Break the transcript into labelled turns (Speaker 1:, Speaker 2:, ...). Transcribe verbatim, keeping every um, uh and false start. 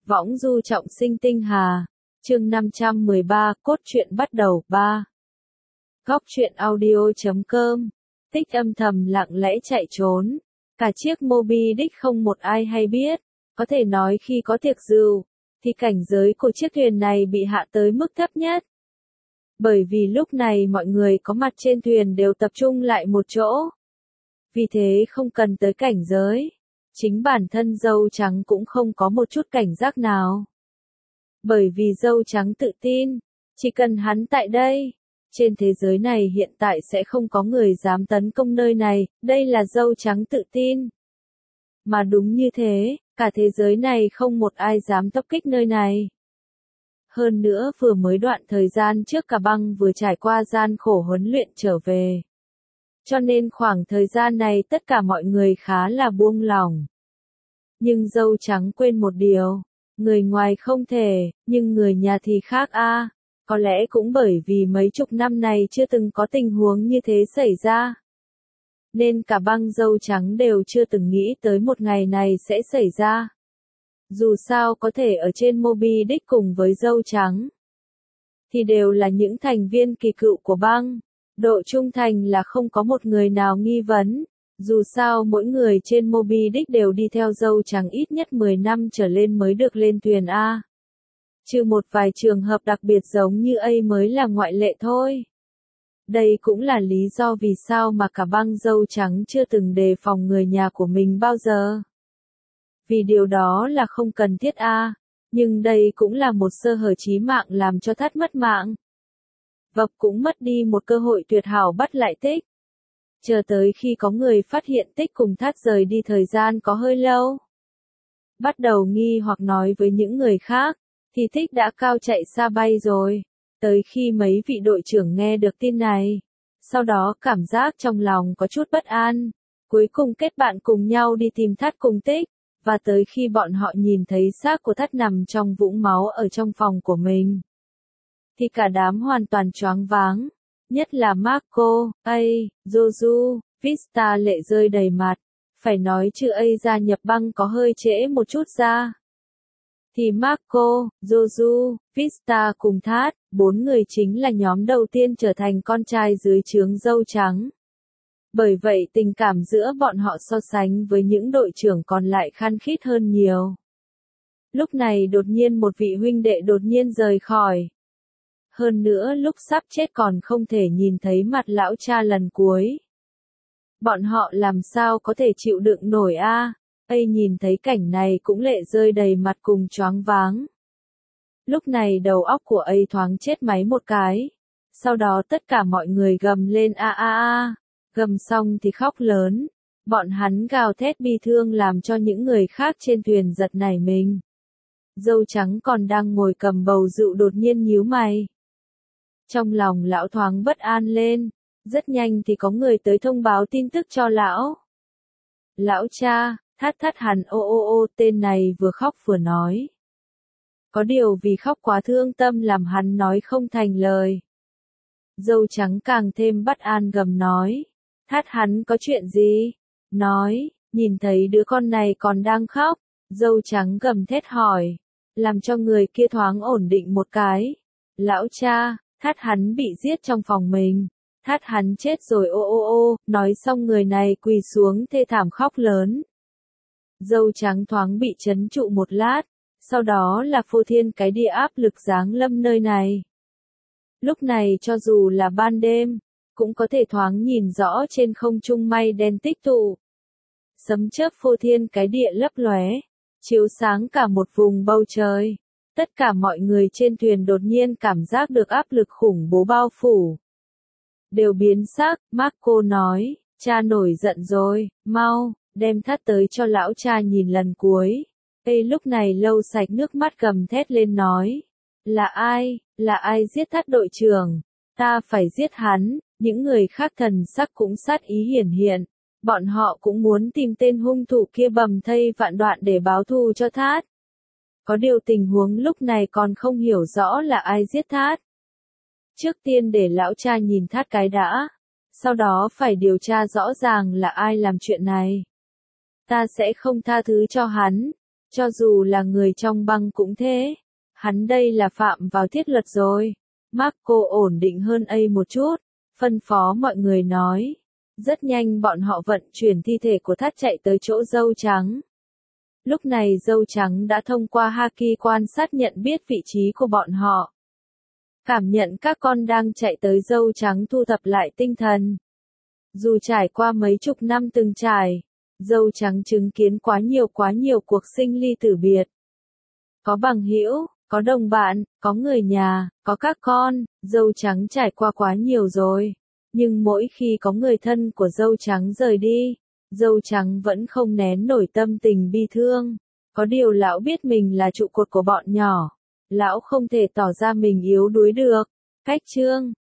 Speaker 1: Võng du trọng sinh tinh hà. Chương năm trăm mười ba, cốt truyện bắt đầu. ba. Góc truyện audio chấm com. Tích âm thầm lặng lẽ chạy trốn. Cả chiếc Moby Dick không một ai hay biết. Có thể nói khi có tiệc rượu, thì cảnh giới của chiếc thuyền này bị hạ tới mức thấp nhất. Bởi vì lúc này mọi người có mặt trên thuyền đều tập trung lại một chỗ. Vì thế không cần tới cảnh giới. Chính bản thân dâu trắng cũng không có một chút cảnh giác nào. Bởi vì dâu trắng tự tin, chỉ cần hắn tại đây, trên thế giới này hiện tại sẽ không có người dám tấn công nơi này, đây là dâu trắng tự tin. Mà đúng như thế, cả thế giới này không một ai dám tập kích nơi này. Hơn nữa vừa mới đoạn thời gian trước cả băng vừa trải qua gian khổ huấn luyện trở về. Cho nên khoảng thời gian này tất cả mọi người khá là buông lỏng. Nhưng dâu trắng quên một điều, người ngoài không thể, nhưng người nhà thì khác a. À. Có lẽ cũng bởi vì mấy chục năm này chưa từng có tình huống như thế xảy ra. Nên cả băng dâu trắng đều chưa từng nghĩ tới một ngày này sẽ xảy ra. Dù sao có thể ở trên Moby Dick cùng với dâu trắng, thì đều là những thành viên kỳ cựu của băng. Độ trung thành là không có một người nào nghi vấn. Dù sao mỗi người trên Moby Dick đều đi theo dâu trắng ít nhất mười năm trở lên mới được lên thuyền A. Trừ một vài trường hợp đặc biệt giống như A mới là ngoại lệ thôi. Đây cũng là lý do vì sao mà cả băng dâu trắng chưa từng đề phòng người nhà của mình bao giờ. Vì điều đó là không cần thiết A, nhưng đây cũng là một sơ hở chí mạng làm cho Thắt mất mạng. Vập cũng mất đi một cơ hội tuyệt hảo bắt lại Tích. Chờ tới khi có người phát hiện Tích cùng Thắt rời đi thời gian có hơi lâu. Bắt đầu nghi hoặc nói với những người khác, thì Tích đã cao chạy xa bay rồi. Tới khi mấy vị đội trưởng nghe được tin này, sau đó cảm giác trong lòng có chút bất an, cuối cùng kết bạn cùng nhau đi tìm Thắt cùng Tích, và tới khi bọn họ nhìn thấy xác của Thắt nằm trong vũng máu ở trong phòng của mình, thì cả đám hoàn toàn choáng váng, nhất là Marco, A, Joju, Vista lệ rơi đầy mặt, phải nói chữ A gia nhập băng có hơi trễ một chút ra. Thì Marco, Joju, Vista cùng Thát, bốn người chính là nhóm đầu tiên trở thành con trai dưới trướng dâu trắng. Bởi vậy tình cảm giữa bọn họ so sánh với những đội trưởng còn lại khan khít hơn nhiều. Lúc này đột nhiên một vị huynh đệ đột nhiên rời khỏi. Hơn nữa lúc sắp chết còn không thể nhìn thấy mặt lão cha lần cuối. Bọn họ làm sao có thể chịu đựng nổi a? À? A nhìn thấy cảnh này cũng lệ rơi đầy mặt cùng choáng váng. Lúc này đầu óc của A thoáng chết máy một cái. Sau đó tất cả mọi người gầm lên a a a, gầm xong thì khóc lớn. Bọn hắn gào thét bi thương làm cho những người khác trên thuyền giật nảy mình. Dâu trắng còn đang ngồi cầm bầu rượu đột nhiên nhíu mày. Trong lòng lão thoáng bất an lên, rất nhanh thì có người tới thông báo tin tức cho lão. Lão cha, Thắt Thắt hắn ô ô ô tên này vừa khóc vừa nói. Có điều vì khóc quá thương tâm làm hắn nói không thành lời. Dâu trắng càng thêm bất an gầm nói. Thắt hắn có chuyện gì? Nói, nhìn thấy đứa con này còn đang khóc. Dâu trắng gầm thét hỏi. Làm cho người kia thoáng ổn định một cái. Lão cha, Thắt hắn bị giết trong phòng mình. Thắt hắn chết rồi ô ô ô, nói xong người này quỳ xuống thê thảm khóc lớn. Dâu trắng thoáng bị chấn trụ một lát, sau đó là phô thiên cái địa áp lực giáng lâm nơi này. Lúc này cho dù là ban đêm, cũng có thể thoáng nhìn rõ trên không trung mây đen tích tụ. Sấm chớp phô thiên cái địa lấp lóe, chiếu sáng cả một vùng bầu trời. Tất cả mọi người trên thuyền đột nhiên cảm giác được áp lực khủng bố bao phủ. Đều biến sắc, Marco nói, cha nổi giận rồi, mau, đem Thắt tới cho lão cha nhìn lần cuối. Ê lúc này lâu sạch nước mắt gầm thét lên nói, là ai, là ai giết Thắt đội trưởng, ta phải giết hắn, những người khác thần sắc cũng sát ý hiển hiện, bọn họ cũng muốn tìm tên hung thủ kia bầm thây vạn đoạn để báo thù cho Thát. Có điều tình huống lúc này còn không hiểu rõ là ai giết Thát. Trước tiên để lão cha nhìn Thát cái đã, sau đó phải điều tra rõ ràng là ai làm chuyện này. Ta sẽ không tha thứ cho hắn, Cho dù là người trong băng cũng thế. Hắn đây là phạm vào thiết luật rồi. Marco ổn định hơn A một chút, phân phó mọi người nói. Rất nhanh bọn họ vận chuyển thi thể của Thát chạy tới chỗ dâu trắng. Lúc này dâu trắng đã thông qua Haki quan sát nhận biết vị trí của bọn họ. Cảm nhận các con đang chạy tới, dâu trắng thu thập lại tinh thần. Dù trải qua mấy chục năm từng trải, dâu trắng chứng kiến quá nhiều quá nhiều cuộc sinh ly tử biệt. Có bằng hữu, có đồng bạn, có người nhà, có các con, dâu trắng trải qua quá nhiều rồi. Nhưng mỗi khi có người thân của dâu trắng rời đi, dâu trắng vẫn không nén nổi tâm tình bi thương. Có điều lão biết mình là trụ cột của bọn nhỏ. Lão không thể tỏ ra mình yếu đuối được. Cách chương